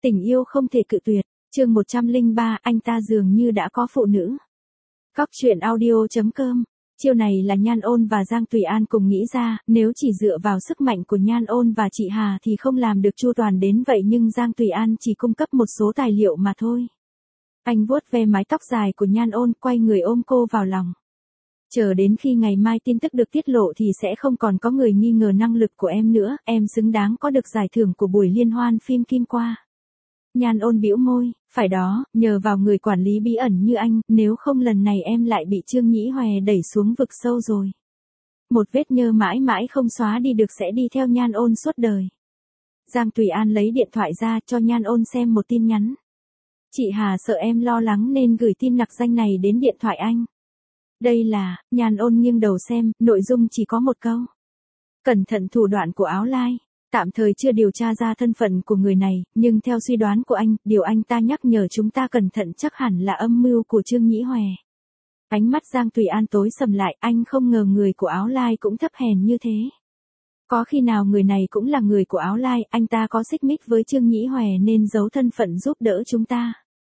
Tình yêu không thể cự tuyệt, chương 103, anh ta dường như đã có phụ nữ. Cóc truyện audio.com. Chiêu này là Nhan Ôn và Giang Tùy An cùng nghĩ ra, nếu chỉ dựa vào sức mạnh của Nhan Ôn và chị Hà thì không làm được chu toàn đến vậy, nhưng Giang Tùy An chỉ cung cấp một số tài liệu mà thôi. Anh vuốt ve mái tóc dài của Nhan Ôn, quay người ôm cô vào lòng. Chờ đến khi ngày mai tin tức được tiết lộ thì sẽ không còn có người nghi ngờ năng lực của em nữa, em xứng đáng có được giải thưởng của buổi liên hoan phim Kim Qua. Nhan Ôn bĩu môi, phải đó, nhờ vào người quản lý bí ẩn như anh, nếu không lần này em lại bị Trương Nhĩ Hòe đẩy xuống vực sâu rồi. Một vết nhơ mãi mãi không xóa đi được sẽ đi theo Nhan Ôn suốt đời. Giang Tùy An lấy điện thoại ra cho Nhan Ôn xem một tin nhắn. Chị Hà sợ em lo lắng nên gửi tin nặc danh này đến điện thoại anh. Đây là, Nhan Ôn nghiêng đầu xem, nội dung chỉ có một câu. Cẩn thận thủ đoạn của Áo Lai. Tạm thời chưa điều tra ra thân phận của người này, nhưng theo suy đoán của anh, điều anh ta nhắc nhở chúng ta cẩn thận chắc hẳn là âm mưu của Trương Nhĩ Hòe. Ánh mắt Giang Tùy An tối sầm lại, anh không ngờ người của Áo Lai cũng thấp hèn như thế. Có khi nào người này cũng là người của Áo Lai, anh ta có xích mích với Trương Nhĩ Hòe nên giấu thân phận giúp đỡ chúng ta.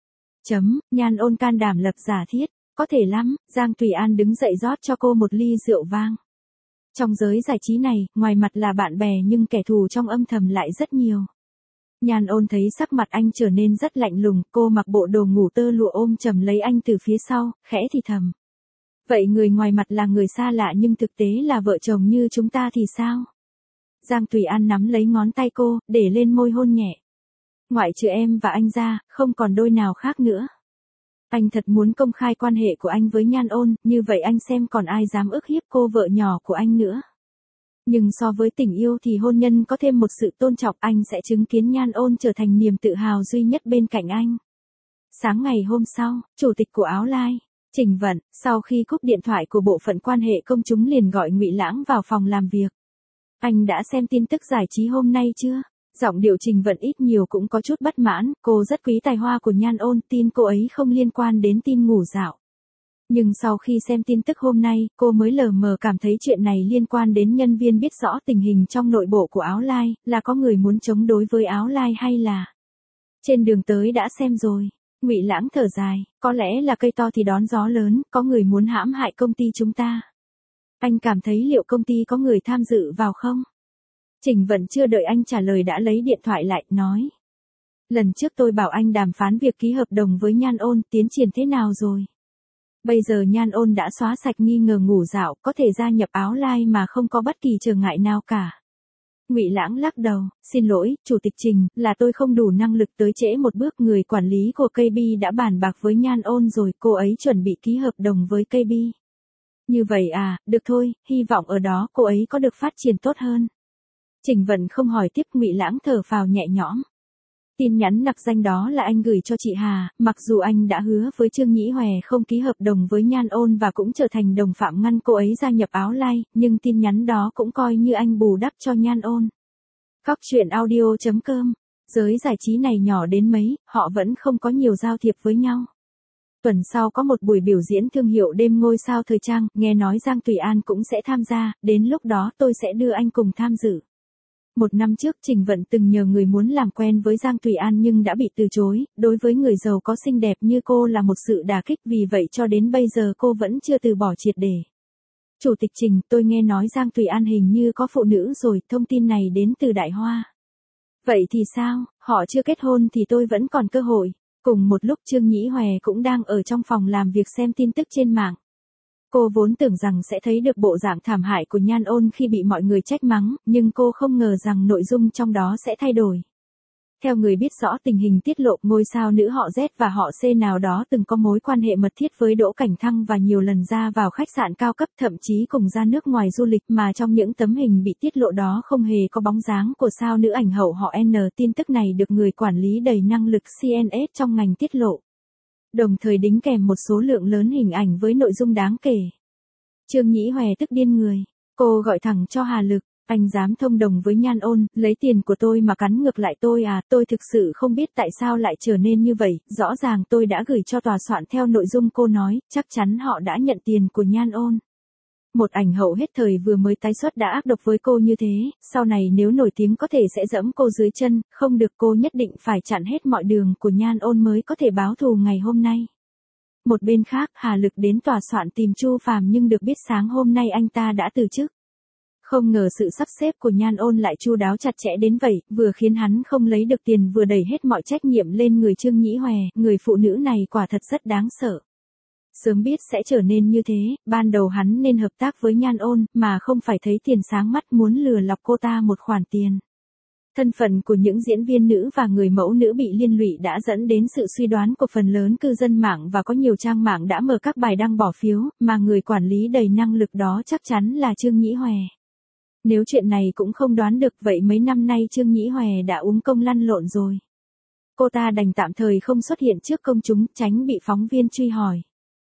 Nhan Ôn can đảm lập giả thiết, có thể lắm. Giang Tùy An đứng dậy rót cho cô một ly rượu vang. Trong giới giải trí này, ngoài mặt là bạn bè nhưng kẻ thù trong âm thầm lại rất nhiều. Nhan Ôn thấy sắc mặt anh trở nên rất lạnh lùng, cô mặc bộ đồ ngủ tơ lụa ôm chầm lấy anh từ phía sau, khẽ thì thầm. Vậy người ngoài mặt là người xa lạ nhưng thực tế là vợ chồng như chúng ta thì sao? Giang Tùy An nắm lấy ngón tay cô, để lên môi hôn nhẹ. Ngoại trừ em và anh ra, không còn đôi nào khác nữa. Anh thật muốn công khai quan hệ của anh với Nhan Ôn, như vậy anh xem còn ai dám ức hiếp cô vợ nhỏ của anh nữa. Nhưng so với tình yêu thì hôn nhân có thêm một sự tôn trọng, anh sẽ chứng kiến Nhan Ôn trở thành niềm tự hào duy nhất bên cạnh anh. Sáng ngày hôm sau, chủ tịch của Áo Lai, Trình Vận, sau khi cúp điện thoại của bộ phận quan hệ công chúng liền gọi Ngụy Lãng vào phòng làm việc. Anh đã xem tin tức giải trí hôm nay chưa? Giọng điệu Trình Vận ít nhiều cũng có chút bất mãn, cô rất quý tài hoa của Nhan Ôn, tin cô ấy không liên quan đến tin ngủ dạo. Nhưng sau khi xem tin tức hôm nay, cô mới lờ mờ cảm thấy chuyện này liên quan đến nhân viên biết rõ tình hình trong nội bộ của Áo Lai, là có người muốn chống đối với Áo Lai hay là... Trên đường tới đã xem rồi. Ngụy Lãng thở dài, có lẽ là cây to thì đón gió lớn, có người muốn hãm hại công ty chúng ta. Anh cảm thấy liệu công ty có người tham dự vào không? Trình Vận chưa đợi anh trả lời đã lấy điện thoại lại, nói. Lần trước tôi bảo anh đàm phán việc ký hợp đồng với Nhan Ôn, tiến triển thế nào rồi? Bây giờ Nhan Ôn đã xóa sạch nghi ngờ ngủ dạo, có thể gia nhập Áo Lai mà không có bất kỳ trở ngại nào cả. Ngụy Lãng lắc đầu, xin lỗi, Chủ tịch Trình, là tôi không đủ năng lực tới trễ một bước, người quản lý của KB đã bàn bạc với Nhan Ôn rồi, cô ấy chuẩn bị ký hợp đồng với KB. Như vậy à, được thôi, hy vọng ở đó cô ấy có được phát triển tốt hơn. Trình Vận không hỏi tiếp, Ngụy Lãng thở phào nhẹ nhõm. Tin nhắn nặc danh đó là anh gửi cho chị Hà, mặc dù anh đã hứa với Trương Nhĩ Hòe không ký hợp đồng với Nhan Ôn và cũng trở thành đồng phạm ngăn cô ấy gia nhập Áo Lai, nhưng tin nhắn đó cũng coi như anh bù đắp cho Nhan Ôn. Cóc truyện audio.com. Giới giải trí này nhỏ đến mấy, họ vẫn không có nhiều giao thiệp với nhau. Tuần sau có một buổi biểu diễn thương hiệu đêm ngôi sao thời trang, nghe nói Giang Tùy An cũng sẽ tham gia, đến lúc đó tôi sẽ đưa anh cùng tham dự. Một năm trước Trình Vận từng nhờ người muốn làm quen với Giang Tùy An nhưng đã bị từ chối, đối với người giàu có xinh đẹp như cô là một sự đả kích, vì vậy cho đến bây giờ cô vẫn chưa từ bỏ triệt để. Chủ tịch Trình, tôi nghe nói Giang Tùy An hình như có phụ nữ rồi, thông tin này đến từ Đại Hoa. Vậy thì sao, họ chưa kết hôn thì tôi vẫn còn cơ hội. Cùng một lúc Trương Nhĩ Hòe cũng đang ở trong phòng làm việc xem tin tức trên mạng. Cô vốn tưởng rằng sẽ thấy được bộ dạng thảm hại của Nhan Ôn khi bị mọi người trách mắng, nhưng cô không ngờ rằng nội dung trong đó sẽ thay đổi. Theo người biết rõ tình hình tiết lộ, ngôi sao nữ họ Z và họ C nào đó từng có mối quan hệ mật thiết với Đỗ Cảnh Thăng và nhiều lần ra vào khách sạn cao cấp, thậm chí cùng ra nước ngoài du lịch, mà trong những tấm hình bị tiết lộ đó không hề có bóng dáng của sao nữ ảnh hậu họ N. Tin tức này được người quản lý đầy năng lực CNS trong ngành tiết lộ. Đồng thời đính kèm một số lượng lớn hình ảnh với nội dung đáng kể. Trương Nhĩ Hòe tức điên người. Cô gọi thẳng cho Hà Lực. Anh dám thông đồng với Nhan Ôn, lấy tiền của tôi mà cắn ngược lại tôi à, tôi thực sự không biết tại sao lại trở nên như vậy, rõ ràng tôi đã gửi cho tòa soạn theo nội dung cô nói, chắc chắn họ đã nhận tiền của Nhan Ôn. Một ảnh hậu hết thời vừa mới tái xuất đã ác độc với cô như thế, sau này nếu nổi tiếng có thể sẽ dẫm cô dưới chân, không được, cô nhất định phải chặn hết mọi đường của Nhan Ôn mới có thể báo thù ngày hôm nay. Một bên khác, Hà Lực đến tòa soạn tìm Chu Phàm nhưng được biết sáng hôm nay anh ta đã từ chức. Không ngờ sự sắp xếp của Nhan Ôn lại chu đáo chặt chẽ đến vậy, vừa khiến hắn không lấy được tiền vừa đẩy hết mọi trách nhiệm lên người Trương Nhĩ Hòe, người phụ nữ này quả thật rất đáng sợ. Sớm biết sẽ trở nên như thế, ban đầu hắn nên hợp tác với Nhan Ôn, mà không phải thấy tiền sáng mắt muốn lừa lọc cô ta một khoản tiền. Thân phận của những diễn viên nữ và người mẫu nữ bị liên lụy đã dẫn đến sự suy đoán của phần lớn cư dân mạng và có nhiều trang mạng đã mở các bài đăng bỏ phiếu, mà người quản lý đầy năng lực đó chắc chắn là Trương Nhĩ Hòe. Nếu chuyện này cũng không đoán được vậy mấy năm nay Trương Nhĩ Hòe đã uống công lăn lộn rồi. Cô ta đành tạm thời không xuất hiện trước công chúng, tránh bị phóng viên truy hỏi.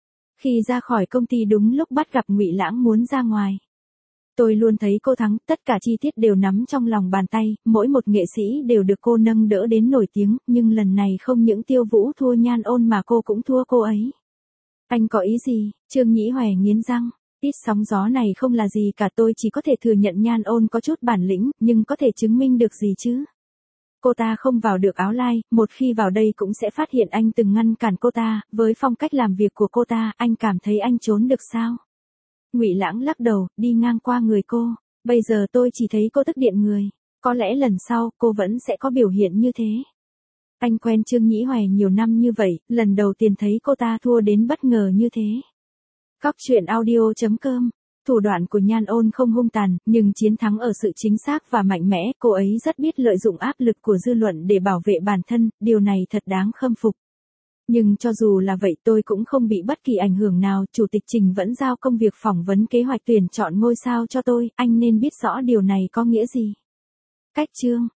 Khi ra khỏi công ty đúng lúc bắt gặp Ngụy Lãng muốn ra ngoài. Tôi luôn thấy cô thắng, tất cả chi tiết đều nắm trong lòng bàn tay, mỗi một nghệ sĩ đều được cô nâng đỡ đến nổi tiếng, nhưng lần này không những Tiêu Vũ thua Nhan Ôn mà cô cũng thua cô ấy. Anh có ý gì? Trương Nhĩ Hòe nghiến răng. Ít sóng gió này không là gì cả, tôi chỉ có thể thừa nhận Nhan Ôn có chút bản lĩnh, nhưng có thể chứng minh được gì chứ? Cô ta không vào được Áo Lai, một khi vào đây cũng sẽ phát hiện anh từng ngăn cản cô ta, với phong cách làm việc của cô ta, anh cảm thấy anh trốn được sao? Ngụy Lãng lắc đầu, đi ngang qua người cô, bây giờ tôi chỉ thấy cô tức điện người, có lẽ lần sau cô vẫn sẽ có biểu hiện như thế. Anh quen Trương Nhĩ Hòe nhiều năm như vậy, lần đầu tiên thấy cô ta thua đến bất ngờ như thế. Cóc truyện audio.com. Thủ đoạn của Nhan Ôn không hung tàn, nhưng chiến thắng ở sự chính xác và mạnh mẽ, cô ấy rất biết lợi dụng áp lực của dư luận để bảo vệ bản thân, điều này thật đáng khâm phục. Nhưng cho dù là vậy tôi cũng không bị bất kỳ ảnh hưởng nào, Chủ tịch Trình vẫn giao công việc phỏng vấn kế hoạch tuyển chọn ngôi sao cho tôi, anh nên biết rõ điều này có nghĩa gì. Cách chương